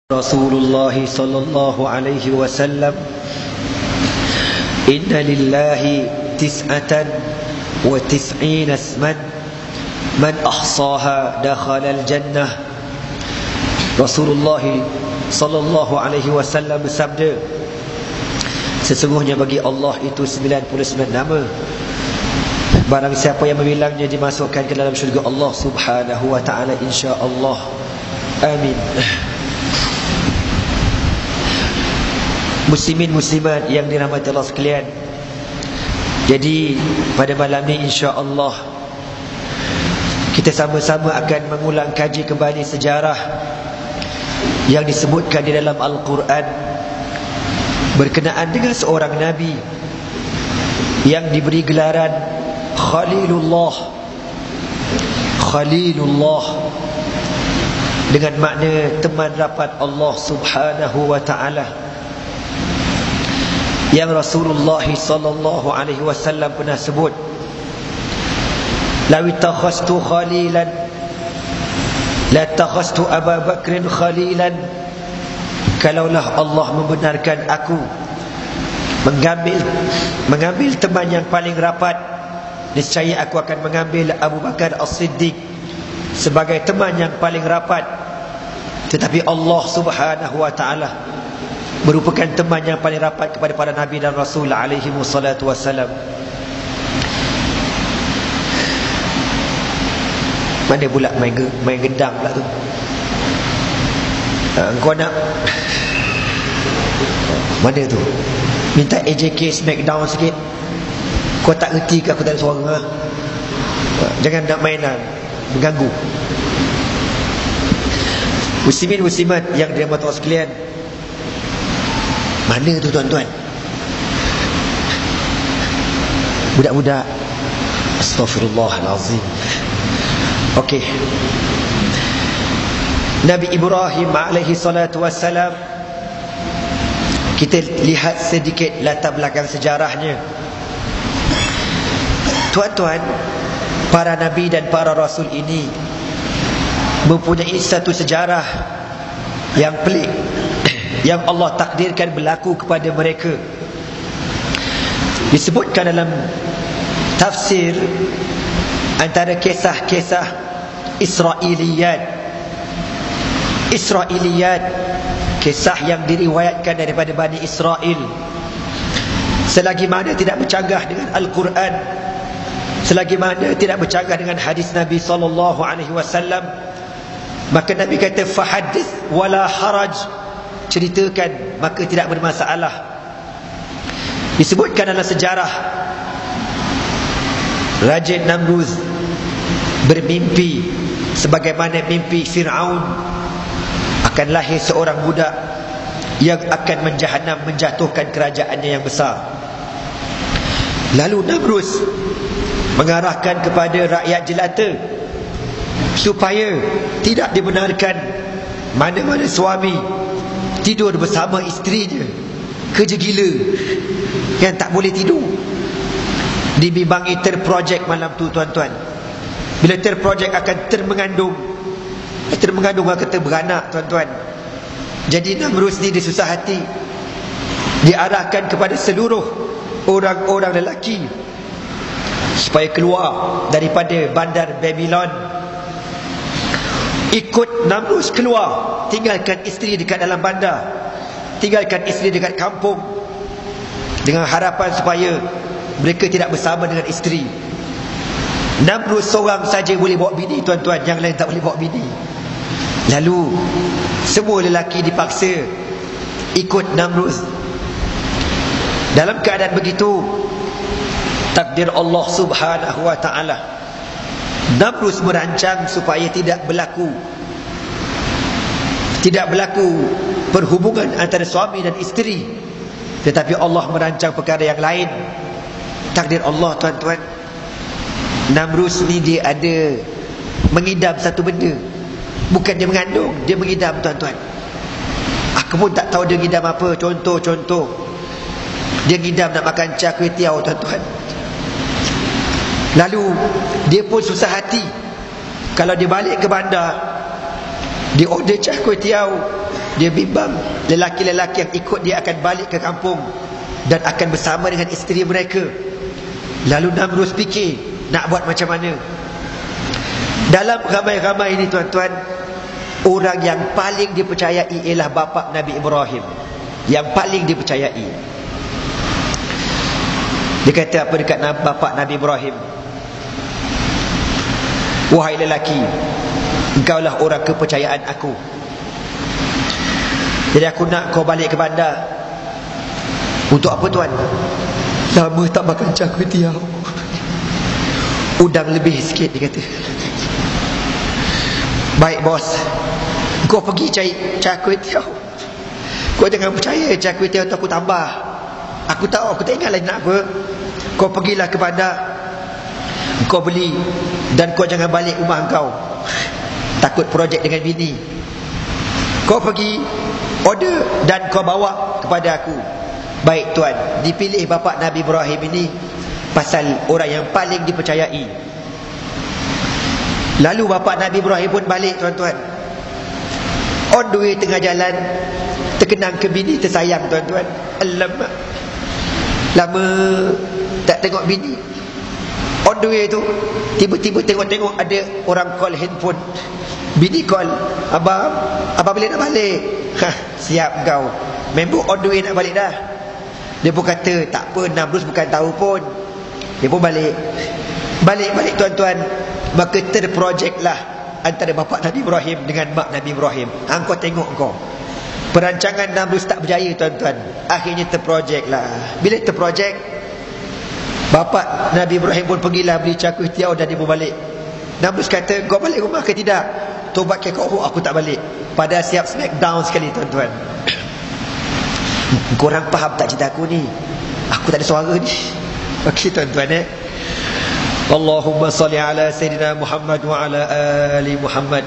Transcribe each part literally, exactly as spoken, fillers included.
Rasulullah sallallahu alaihi wasallam, inna lillahi tis'atan wa tis'ina isman man ahsaha dakhala al-jannah. Rasulullah sallallahu alaihi wasallam bersabda, sesungguhnya bagi Allah itu sembilan puluh sembilan nama. Barang siapa yang membilangnya dimasukkan ke dalam syurga Allah subhanahu wa ta'ala, insya-Allah. Amin. Muslimin muslimat yang dirahmati Allah sekalian, jadi pada malam ini insya-Allah kita sama-sama akan mengulang kaji kembali sejarah yang disebutkan di dalam Al-Quran berkenaan dengan seorang Nabi yang diberi gelaran Khalilullah. Khalilullah dengan makna teman rapat Allah subhanahu wa ta'ala, yang Rasulullah sallallahu alaihi wasallam pernah sebut, law takhastu khalilan la takhastu Abu Bakr khalilan. Kalaulah Allah membenarkan aku mengambil mengambil teman yang paling rapat, niscaya aku akan mengambil Abu Bakar As-Siddiq sebagai teman yang paling rapat. Tetapi Allah subhanahu wa ta'ala merupakan teman yang paling rapat kepada para Nabi dan Rasul alaihi wassalatu wassalam. Mana pula main, main gendang pula tu? Ha, kau nak mana tu? Minta A J K Smackdown sikit. Kau tak reti ke aku tak ada suara? Ha? Jangan nak mainan, mengganggu. Muslimin muslimat yang dirahmati Allah sekalian, mana tu tuan-tuan? Budak-budak. Astaghfirullahalazim. Okey. Nabi Ibrahim alaihi salatu wassalam, kita lihat sedikit latar belakang sejarahnya. Tuan-tuan, para nabi dan para rasul ini mempunyai satu sejarah yang pelik yang Allah takdirkan berlaku kepada mereka. Disebutkan dalam tafsir antara kisah-kisah Israiliyat. Israiliyat, kisah yang diriwayatkan daripada Bani Israel. Selagi mana tidak bercanggah dengan Al-Quran, selagi mana tidak bercanggah dengan hadis Nabi sallallahu alaihi wasallam, maka Nabi kata fahadith wala haraj, ceritakan maka tidak bermasalah. Disebutkan dalam sejarah, Raja Namrud bermimpi sebagaimana mimpi Fir'aun, akan lahir seorang budak yang akan menjahanam, menjatuhkan kerajaannya yang besar. Lalu Namrud mengarahkan kepada rakyat jelata supaya tidak dibenarkan mana-mana suami tidur bersama isterinya. Kerja gila yang tak boleh tidur. Dibimbangi terprojek malam tu tuan-tuan. Bila terprojek akan termengandung, termengandung akan terberanak tuan-tuan. Jadi Namrud ni dia susah hati, diarahkan kepada seluruh orang-orang lelaki supaya keluar daripada bandar Babylon. Ikut Namrud keluar, tinggalkan isteri dekat dalam bandar, tinggalkan isteri dekat kampung, dengan harapan supaya mereka tidak bersama dengan isteri. Namrud seorang saja boleh bawa bini tuan-tuan, yang lain tak boleh bawa bini. Lalu semua lelaki dipaksa ikut Namrud. Dalam keadaan begitu, takdir Allah subhanahu wa ta'ala, Namrud merancang supaya tidak berlaku Tidak berlaku perhubungan antara suami dan isteri. Tetapi Allah merancang perkara yang lain. Takdir Allah tuan-tuan, Namrud ni dia ada mengidam satu benda. Bukan dia mengandung, dia mengidam tuan-tuan. Aku pun tak tahu dia ngidam apa. Contoh-contoh, dia ngidam nak makan char kway teow tuan-tuan. Lalu dia pun susah hati. Kalau dia balik ke bandar, Dia order cah kuih tiaw, Dia bimbang lelaki-lelaki yang ikut dia akan balik ke kampung dan akan bersama dengan isteri mereka. Lalu Namrus fikir nak buat macam mana. Dalam ramai-ramai ini tuan-tuan, orang yang paling dipercayai ialah bapa Nabi Ibrahim. Yang paling dipercayai. Dia kata apa dekat bapa Nabi Ibrahim? Wahai lelaki, engkaulah orang kepercayaan aku. Jadi aku nak kau balik ke bandar. Untuk apa tuan? Lama tak makan char kway teow. Udang lebih sikit, dia kata. Baik bos, kau pergi cari char kway teow. Kau jangan percaya char kway teow tu aku tambah. Aku tahu, aku tak ingat lagi nak apa. Kau pergilah ke bandar, kau beli, dan kau jangan balik rumah kau. Takut projek dengan bini. Kau pergi order dan kau bawa kepada aku. Baik tuan, dipilih bapa Nabi Ibrahim ini pasal orang yang paling dipercayai. Lalu bapa Nabi Ibrahim pun balik tuan-tuan. On the way tengah jalan, terkenang ke bini tersayang tuan-tuan. Alamak, lama tak tengok bini. On the way tu, tiba-tiba tengok-tengok ada orang call handphone. Bini call, abang, abang bila nak balik? Hah, siap kau. Member on the way nak balik dah. Dia pun kata, tak apa, Namrus bukan tahu pun. Dia pun balik. Balik-balik tuan-tuan, maka terprojeklah antara bapa Nabi Ibrahim dengan mak Nabi Ibrahim. Ha, kau tengok kau, perancangan Namrus tak berjaya tuan-tuan. Akhirnya terprojeklah. Bila terprojek, bapa Nabi Ibrahim pun pergilah beli char kway teow dan dia pun balik. Namrus kata, kau balik rumah ke tidak? Tobat ke kau? Aku tak balik. Pada siap smackdown sekali tuan-tuan. Korang faham tak cerita aku ni? Aku tak ada suara ni. Okey tuan-tuan eh. Allahumma salli ala Sayyidina Muhammad wa ala ali Muhammad.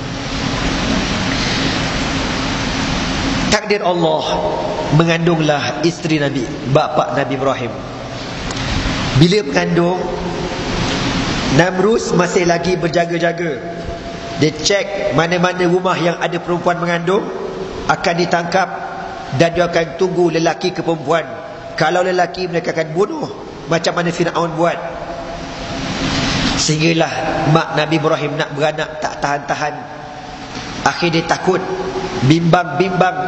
Takdir Allah, mengandunglah isteri Nabi, bapa Nabi Ibrahim. Bila mengandung, Namrus masih lagi berjaga-jaga. Dia cek mana-mana rumah yang ada perempuan mengandung, akan ditangkap dan dia akan tunggu lelaki ke perempuan. Kalau lelaki, mereka akan bunuh, macam mana Fir'aun buat. Sehinggalah mak Nabi Ibrahim nak beranak tak tahan-tahan. Akhir dia takut, bimbang-bimbang,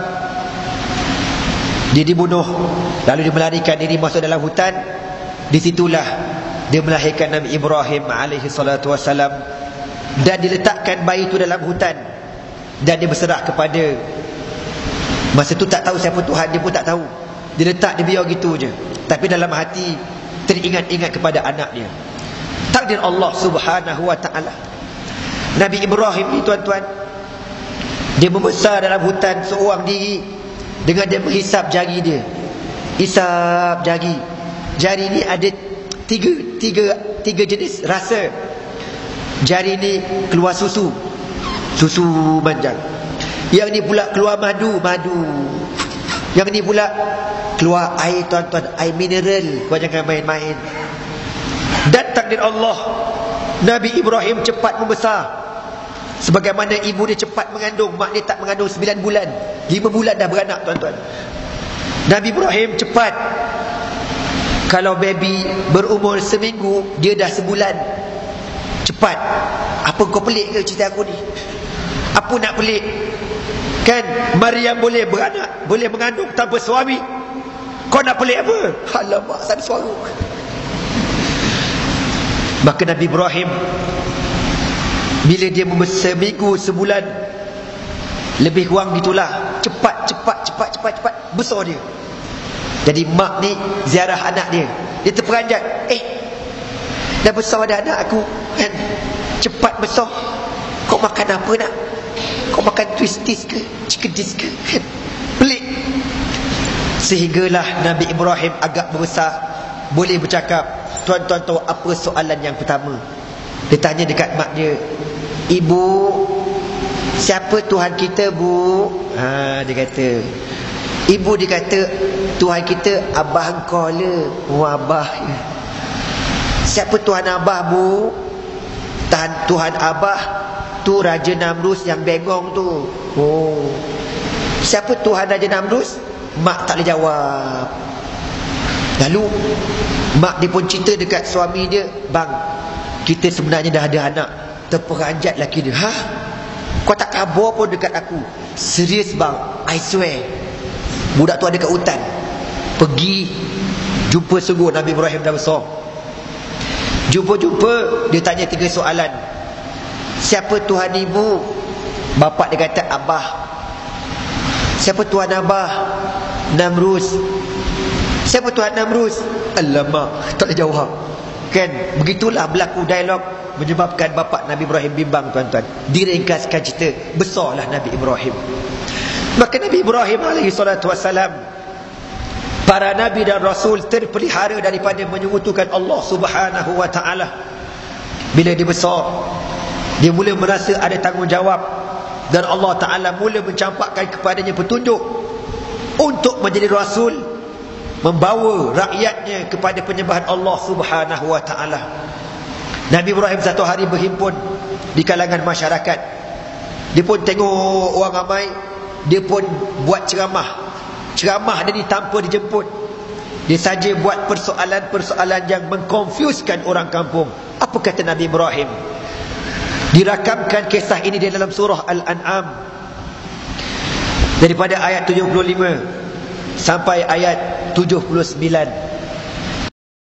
dia dibunuh. Lalu dia melarikan diri masuk dalam hutan. Disitulah dia melahirkan Nabi Ibrahim alaihi salatu wassalam, dan diletakkan bayi itu dalam hutan. Dan dia berserah kepada, masa tu tak tahu siapa Tuhan, dia pun tak tahu. Dia letak, dia biar gitu je. Tapi dalam hati teringat-ingat kepada anak dia. Takdir Allah subhanahu wa ta'ala. Nabi Ibrahim ni tuan-tuan, dia membesar dalam hutan seorang diri, dengan dia menghisap jari dia. Hisap jari. Jari ni ada tiga, tiga, tiga jenis rasa. Jari ni keluar susu, susu manjang. Yang ni pula keluar madu, madu. Yang ni pula keluar air tuan-tuan, air mineral. Kau jangan main-main. Dan takdir Allah, Nabi Ibrahim cepat membesar. Sebagaimana ibu dia cepat mengandung. Mak dia tak mengandung sembilan bulan, lima bulan dah beranak tuan-tuan. Nabi Ibrahim cepat. Kalau baby berumur seminggu, dia dah sebulan. Cepat. Apa kau pelik ke cerita aku ni? Apa nak pelik? Kan Maryam boleh beranak, boleh mengandung tanpa suami. Kau nak pelik apa? Alamak, tak ada suara. Maka Nabi Ibrahim, bila dia seminggu, sebulan, lebih kurang gitulah, cepat, cepat, cepat, cepat, cepat besar dia. Jadi mak ni ziarah anak dia, dia terperanjat. Eh, dah besar dah anak aku kan, cepat besar. Kau makan apa nak? Kau makan twisties ke, chicken dish ke kan? Pelik. Sehinggalah Nabi Ibrahim agak berbesar, boleh bercakap. Tuan-tuan tahu apa soalan yang pertama? Dia tanya dekat mak dia, ibu, siapa Tuhan kita bu? Ha, dia kata, ibu dia kata, Tuhan kita abah kau le. Oh, abah. Siapa Tuhan abah bu? Tuhan, Tuhan abah tu Raja Namrus yang bengong tu. Oh, Siapa Tuhan Raja Namrus? Mak tak boleh jawab. Lalu mak dia pun cerita dekat suami dia, bang, kita sebenarnya dah ada anak. Terperanjat laki dia. Ha? Kau tak khabar pun dekat aku? Serius bang, I swear. Budak tu ada kat hutan. Pergi jumpa sungguh Nabi Ibrahim dah besar. Jumpa-jumpa, dia tanya tiga soalan. Siapa Tuhan ibu? Bapak dia kata Abah. Siapa Tuhan Abah? Namrus. Siapa Tuhan Namrus? Alamak, tak boleh jawab. Kan, begitulah berlaku dialog, menyebabkan bapak Nabi Ibrahim bimbang, tuan-tuan. Diringkaskan cerita, besarlah Nabi Ibrahim. Maka Nabi Ibrahim alaihi salatu wassalam, para nabi dan rasul terpelihara daripada menyekutukan Allah Subhanahu wa taala. Bila dia besar, dia mula merasa ada tanggungjawab, dan Allah Taala mula mencampakkan kepadanya petunjuk untuk menjadi rasul, membawa rakyatnya kepada penyembahan Allah Subhanahu wa taala. Nabi Ibrahim satu hari berhimpun di kalangan masyarakat. Dia pun tengok orang ramai, dia pun buat ceramah. Ceramah dia ni tanpa dijemput. Dia saja buat persoalan-persoalan yang mengkonfuskan orang kampung. Apa kata Nabi Ibrahim? Dirakamkan kisah ini di dalam surah Al-An'am, daripada ayat tujuh puluh lima sampai ayat tujuh puluh sembilan.